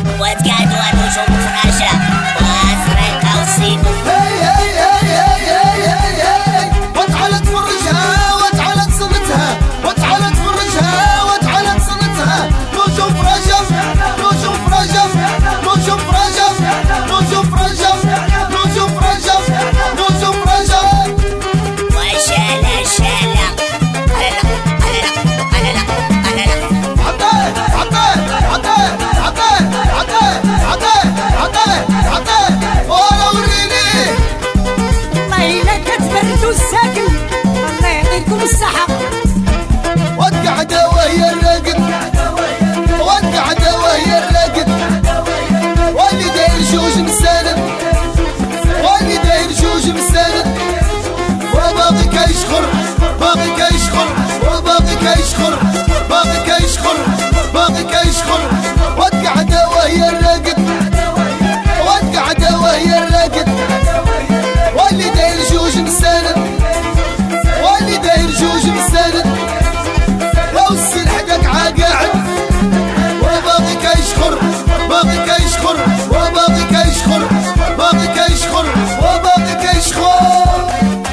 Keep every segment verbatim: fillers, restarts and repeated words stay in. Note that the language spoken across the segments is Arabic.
وتقعدوا نجوم فراشة وازرقة وسيمو. هي هي هي هي هي هي وتعالى تفرجها وتعالى تصنتها وتعالى تفرجها وتعالى تصنتها. نجوم فراشة نجوم فراشة نجوم فراشة نجوم فراشة نجوم فراشة نجوم فراشة. وشالة شالة هلا هلا هلا هلا عطيه عطيه عطيه عطيه عطيه عطيه عطيه عطيه ولا وريني. والله إلا كتبردوا الساكن الله يعطيكم الصحة. وتقعد وهي الراقد وتقعد وهي الراقد واللي داير جوج مساند واللي داير جوج مساند وباغي كيشخر باغي كيشخر وباغي كيشخر باغي كيشخر باغي كيشخر. وتقعد وهي الراقد وتقعد وهي الراقد واللي داير جوج مساند واللي داير جوج مساند. لو السين حدك عاقاعد وباغي كيشخر باغي كيشخر وباغي كيشخر باغي كيشخر وباغي كيشخر.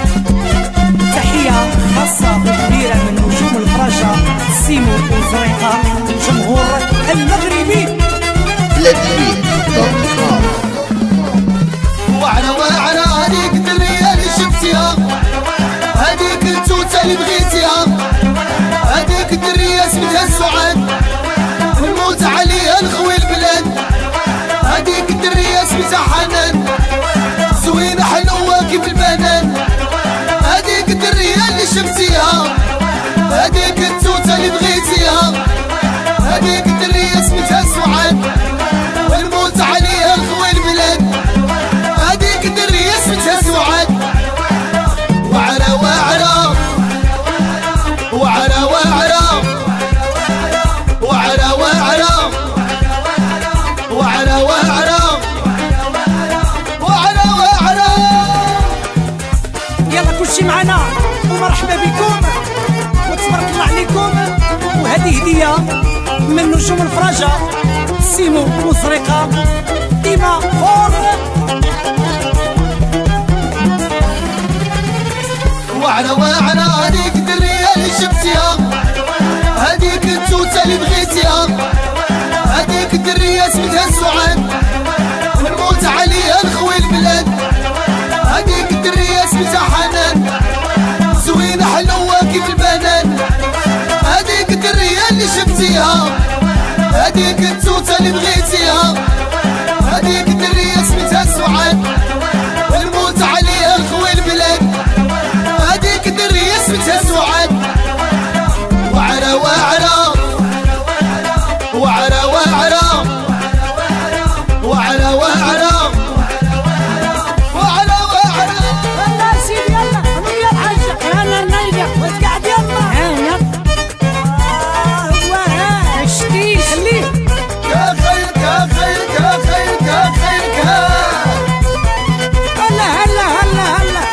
تحية خاصة وكبيرة من نجوم الفراشة سيمو وزريقة الجمهور المغربي. وعلى وعلى هذيك الدرية اللي شفتيها هذيك التوتة اللي بغيتيها هذيك الدرية سميتها سعاد ونموت عليها نخوي البلاد. هذيك الدرية سميتها حنان زوينة حلوة كيف البنان. هذيك الدرية اللي شفتيها هذيك التوتة اللي بغيتيها هذيك الدرية سميتها سعاد ونموت عليها نخوي البلاد. هذيك الدرية سميتها سعاد. وعلى وعلى وعلى وعلى وعلى وعلى وعلى وعلى وعلى وعلى. يلا كلشي معنا ومرحبا بكم وتبارك الله عليكم. وهذه هدية من نجوم الفراشة سيمو وزريقة ديما فور. وعلى وعلى هذيك الدرية اللي شفتيها هذيك التوتة اللي بغيتيها هذيك الدرية سميتها سعاد ونموت عليها نخوي البلاد. هذيك الدرية سميتها حنان زوينة حلوة كيف البنان. هذيك الدرية اللي شفتيها هذيك التوتة اللي بغيتيها هذيك الدرية سميتها سعاد ونموت عليها نخوي البلاد. هذيك الدرية سميتها سعاد. وعلى وعلى وعلى وعلى وعلى وعلى وعلى وعلى. يلا سيدي يلا قوم يا الحاجة انا نلقى وتقعد يلا هنا. واه شتي خليه يا خيرك يا خيرك يا خيرك يا خيرك. هلا هلا هلا هلا.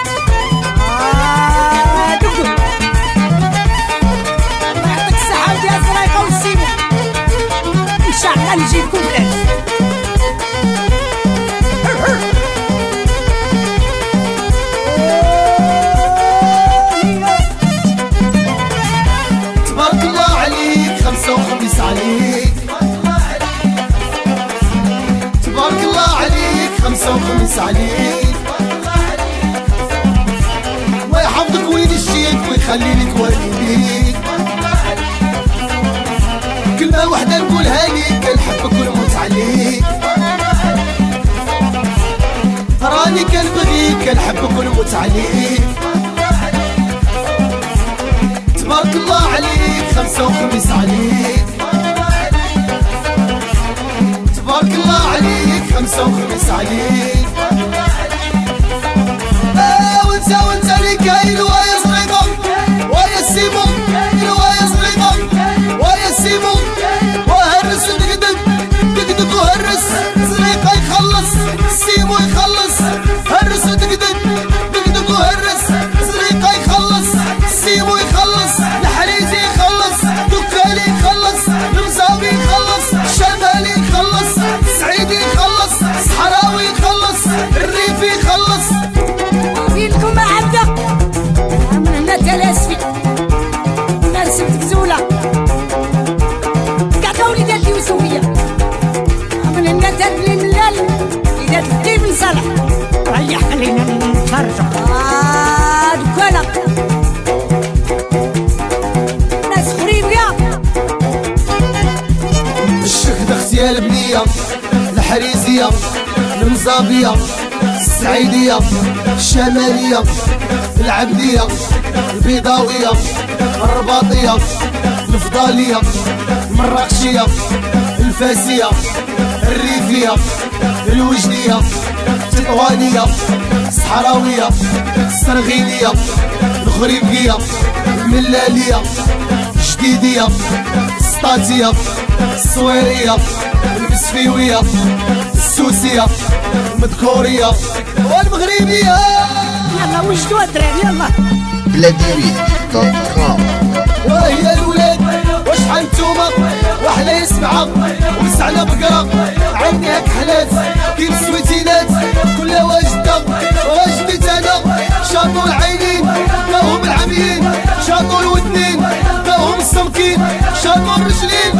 آه دقدق الله يعطيك الصحة ودي الزرايقة والسيمو إن شاء الله نجيبكم بلاش. تبارك الله عليك خمسة وخميس عليك تبارك الله عليك خمسة وخميس عليك. ويحفظك وينشيك ويخلي لك والديك. كلمة واحدة نقولها ليك كنحبك ونموت عليك. راني كنبغيك كنحبك ونموت عليك. تبارك الله عليك خمسة وخميس عليك تبارك الله عليك خمسة وخميس عليك. آه وانت وانت اللي كاين ويا صغيرة ويا سيمو ويا صغيرة ويا سيمو وهرس دقدق دقدق وهرس صغيرة يخلص سيمو يخلص هرس دقدق دقدق وهرس صغيرة يخلص سيمو يخلص الحريزي يخلص دكالي يخلص المزابي يخلص شمالي يخلص تونسية البنية الحريزية المزابية السعيدية الشمالية العبدية البيضاوية الرباطية الفضالية المراكشية الفاسية الريفية الوجدية التطوانية الصحراوية السرغينية الخريبكية الملالية الجديدية السطاتية الصويرية المسفيوية السوسية المذكورية والمغربية. يلا وجدوا الدراري يلا. بلاديوي دوت كوم. وهي الولاد وشحال نتوما وحلا يسمعها وسعنا بقرا عينيها كحلات كيف السويتينات كلها واجدة واجدت انا شاطوا العينين داهم العميين شاطوا الودنين داهم السمكين شاطوا الرجلين